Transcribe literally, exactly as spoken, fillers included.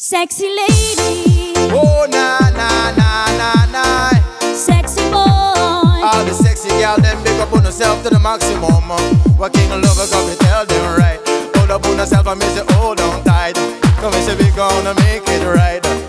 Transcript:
Sexy lady. Oh, na, na, na, na, na. Sexy boy. All the sexy girl, them big up on yourself to the maximum. What king of love, come and tell them right. Hold up on yourself and me say hold on tight. Come and say we gonna make it right.